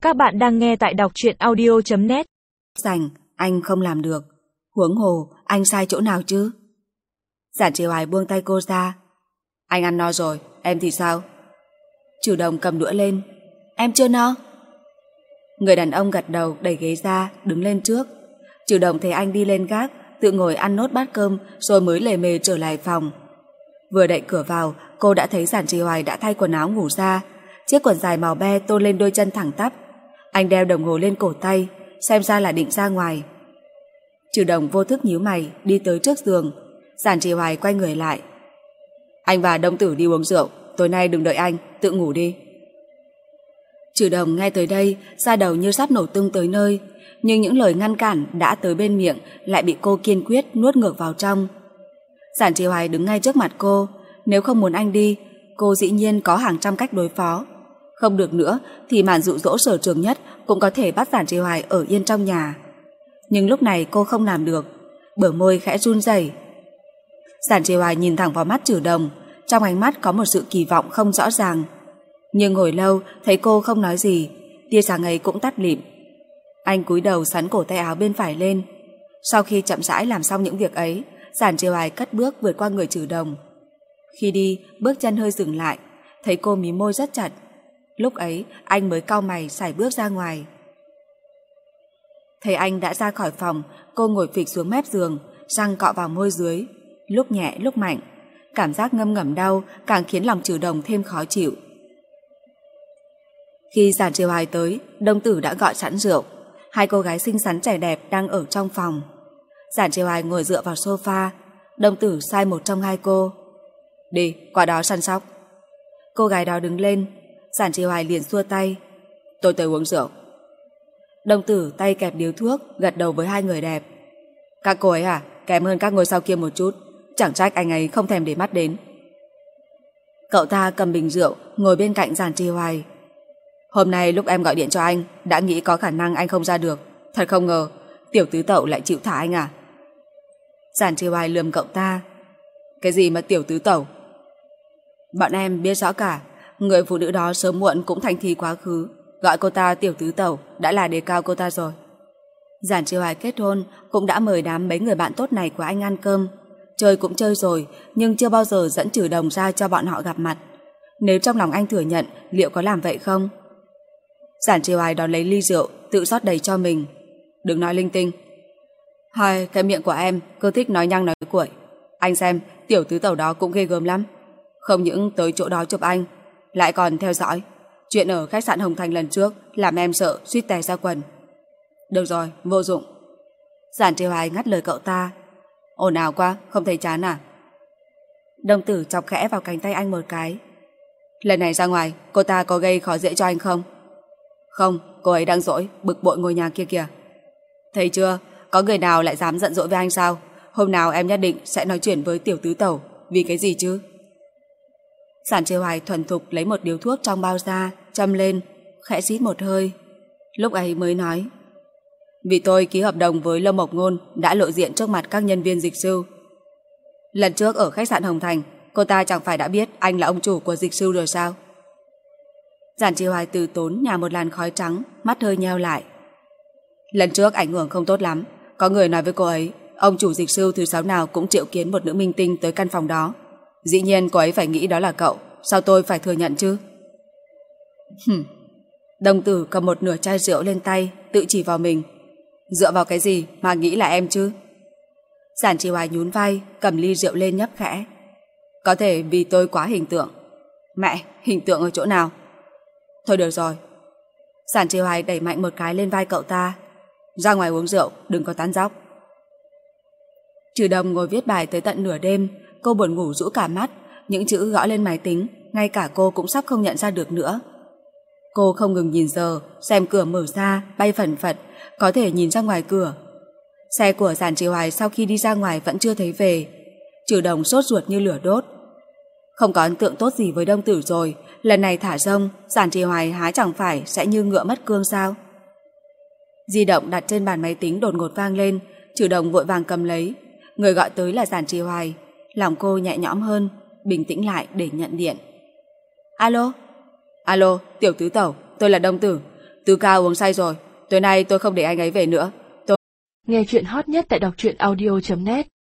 Các bạn đang nghe tại đọc truyện audio.net. Rảnh, anh không làm được. Huống hồ, anh sai chỗ nào chứ? Giản Trì Hoài buông tay cô ra. Anh ăn no rồi, em thì sao? Trừ Đồng cầm đũa lên. Em chưa no. Người đàn ông gật đầu đẩy ghế ra, đứng lên trước. Trừ Đồng thấy anh đi lên gác, tự ngồi ăn nốt bát cơm rồi mới lề mề trở lại phòng. Vừa đẩy cửa vào, cô đã thấy Giản Trì Hoài đã thay quần áo ngủ ra. Chiếc quần dài màu be tôn lên đôi chân thẳng tắp. Anh đeo đồng hồ lên cổ tay, xem ra là định ra ngoài. Trừ Đồng vô thức nhíu mày, đi tới trước giường. Giản Trì Hoài quay người lại. Anh và Đông Tử đi uống rượu, tối nay đừng đợi anh, tự ngủ đi. Trừ Đồng nghe tới đây, da đầu như sắp nổ tung tới nơi, nhưng những lời ngăn cản đã tới bên miệng lại bị cô kiên quyết nuốt ngược vào trong. Giản Trì Hoài đứng ngay trước mặt cô, nếu không muốn anh đi, cô dĩ nhiên có hàng trăm cách đối phó. Không được nữa thì màn dụ dỗ sở trường nhất cũng có thể bắt Giản Trì Hoài ở yên trong nhà. Nhưng lúc này cô không làm được, bờ môi khẽ run rẩy. Giản Trì Hoài nhìn thẳng vào mắt Trừ Đồng, trong ánh mắt có một sự kỳ vọng không rõ ràng. Nhưng hồi lâu thấy cô không nói gì, tia sáng ấy cũng tắt lịm. Anh cúi đầu xắn cổ tay áo bên phải lên. Sau khi chậm rãi làm xong những việc ấy, Giản Trì Hoài cất bước vượt qua người Trừ Đồng. Khi đi, bước chân hơi dừng lại, thấy cô mím môi rất chặt. Lúc ấy anh mới cau mày sải bước ra ngoài. Thấy anh đã ra khỏi phòng, cô ngồi phịch xuống mép giường, răng cọ vào môi dưới, lúc nhẹ lúc mạnh. Cảm giác ngâm ngầm đau càng khiến lòng Trừ Đồng thêm khó chịu. Khi Giản Trì Hoài tới, Đông Tử đã gọi sẵn rượu. Hai cô gái xinh xắn trẻ đẹp đang ở trong phòng. Giản Trì Hoài ngồi dựa vào sofa. Đông Tử sai một trong hai cô. Đi, qua đó săn sóc. Cô gái đó đứng lên. Giản Trì Hoài liền xua tay. Tôi tới uống rượu. Đông Tử tay kẹp điếu thuốc, gật đầu với hai người đẹp. Các cô ấy à, kém hơn các ngôi sao kia một chút. Chẳng trách anh ấy không thèm để mắt đến. Cậu ta cầm bình rượu, ngồi bên cạnh Giản Trì Hoài. Hôm nay lúc em gọi điện cho anh, đã nghĩ có khả năng anh không ra được. Thật không ngờ, tiểu tứ tẩu lại chịu thả anh à? Giản Trì Hoài lườm cậu ta. Cái gì mà tiểu tứ tẩu? Bọn em biết rõ cả. Người phụ nữ đó sớm muộn cũng thành thi quá khứ. Gọi cô ta tiểu tứ tẩu đã là đề cao cô ta rồi. Giản Trì Hoài kết hôn cũng đã mời đám mấy người bạn tốt này của anh ăn cơm. Chơi cũng chơi rồi, nhưng chưa bao giờ dẫn Trừ Đồng ra cho bọn họ gặp mặt. Nếu trong lòng anh thừa nhận, liệu có làm vậy không? Giản Trì Hoài đón lấy ly rượu, tự rót đầy cho mình. Đừng nói linh tinh. Hai, cái miệng của em cứ thích nói nhăng nói cuội. Anh xem, tiểu tứ tẩu đó cũng ghê gớm lắm. Không những tới chỗ đó chụp anh, lại còn theo dõi. Chuyện ở khách sạn Hồng Thành lần trước làm em sợ suýt tè ra quần. Được rồi, vô dụng. Giản Trì Hoài ngắt lời cậu ta. Ồn ào quá, không thấy chán à? Đông Tử chọc khẽ vào cánh tay anh một cái. Lần này ra ngoài, cô ta có gây khó dễ cho anh không? Không, cô ấy đang dỗi, bực bội ngôi nhà kia kìa. Thấy chưa, có người nào lại dám giận dỗi với anh sao? Hôm nào em nhất định sẽ nói chuyện với tiểu tứ tẩu. Vì cái gì chứ? Giản Trì Hoài thuần thục lấy một điếu thuốc trong bao ra, châm lên, khẽ rít một hơi. Lúc ấy mới nói. Vì tôi ký hợp đồng với Lâm Mộc Ngôn đã lộ diện trước mặt các nhân viên dịch sư. Lần trước ở khách sạn Hồng Thành, cô ta chẳng phải đã biết anh là ông chủ của dịch sư rồi sao? Giản Trì Hoài từ tốn nhả một làn khói trắng, mắt hơi nheo lại. Lần trước ảnh hưởng không tốt lắm, có người nói với cô ấy, ông chủ dịch sư thứ 6 nào cũng triệu kiến một nữ minh tinh tới căn phòng đó. Dĩ nhiên cô ấy phải nghĩ đó là cậu, sao tôi phải thừa nhận chứ? Đông Tử cầm một nửa chai rượu lên tay, tự chỉ vào mình. Dựa vào cái gì mà nghĩ là em chứ? Giản Trì Hoài nhún vai, cầm ly rượu lên nhấp khẽ. Có thể vì tôi quá hình tượng. Mẹ, hình tượng ở chỗ nào? Thôi được rồi. Giản Trì Hoài đẩy mạnh một cái lên vai cậu ta. Ra ngoài uống rượu, đừng có tán dóc. Trừ Đồng ngồi viết bài tới tận nửa đêm. Cô buồn ngủ rũ cả mắt. Những chữ gõ lên máy tính, ngay cả cô cũng sắp không nhận ra được nữa. Cô không ngừng nhìn giờ, xem cửa mở ra, bay phẩn phật, có thể nhìn ra ngoài cửa. Xe của Giản Trì Hoài sau khi đi ra ngoài vẫn chưa thấy về. Trừ Đồng sốt ruột như lửa đốt. Không có ấn tượng tốt gì với Đông Tử rồi, lần này thả rông, Giản Trì Hoài há chẳng phải sẽ như ngựa mất cương sao? Di động đặt trên bàn máy tính đột ngột vang lên, Trừ Đồng vội vàng cầm lấy. Người gọi tới là Giản Trì Hoài. Lòng cô nhẹ nhõm hơn, bình tĩnh lại để nhận điện. Alo? Alo, tiểu tứ tẩu, tôi là Đông Tử. Tứ ca uống say rồi, tối nay tôi không để anh ấy về nữa. Nghe chuyện hot nhất tại đọc truyện audio.net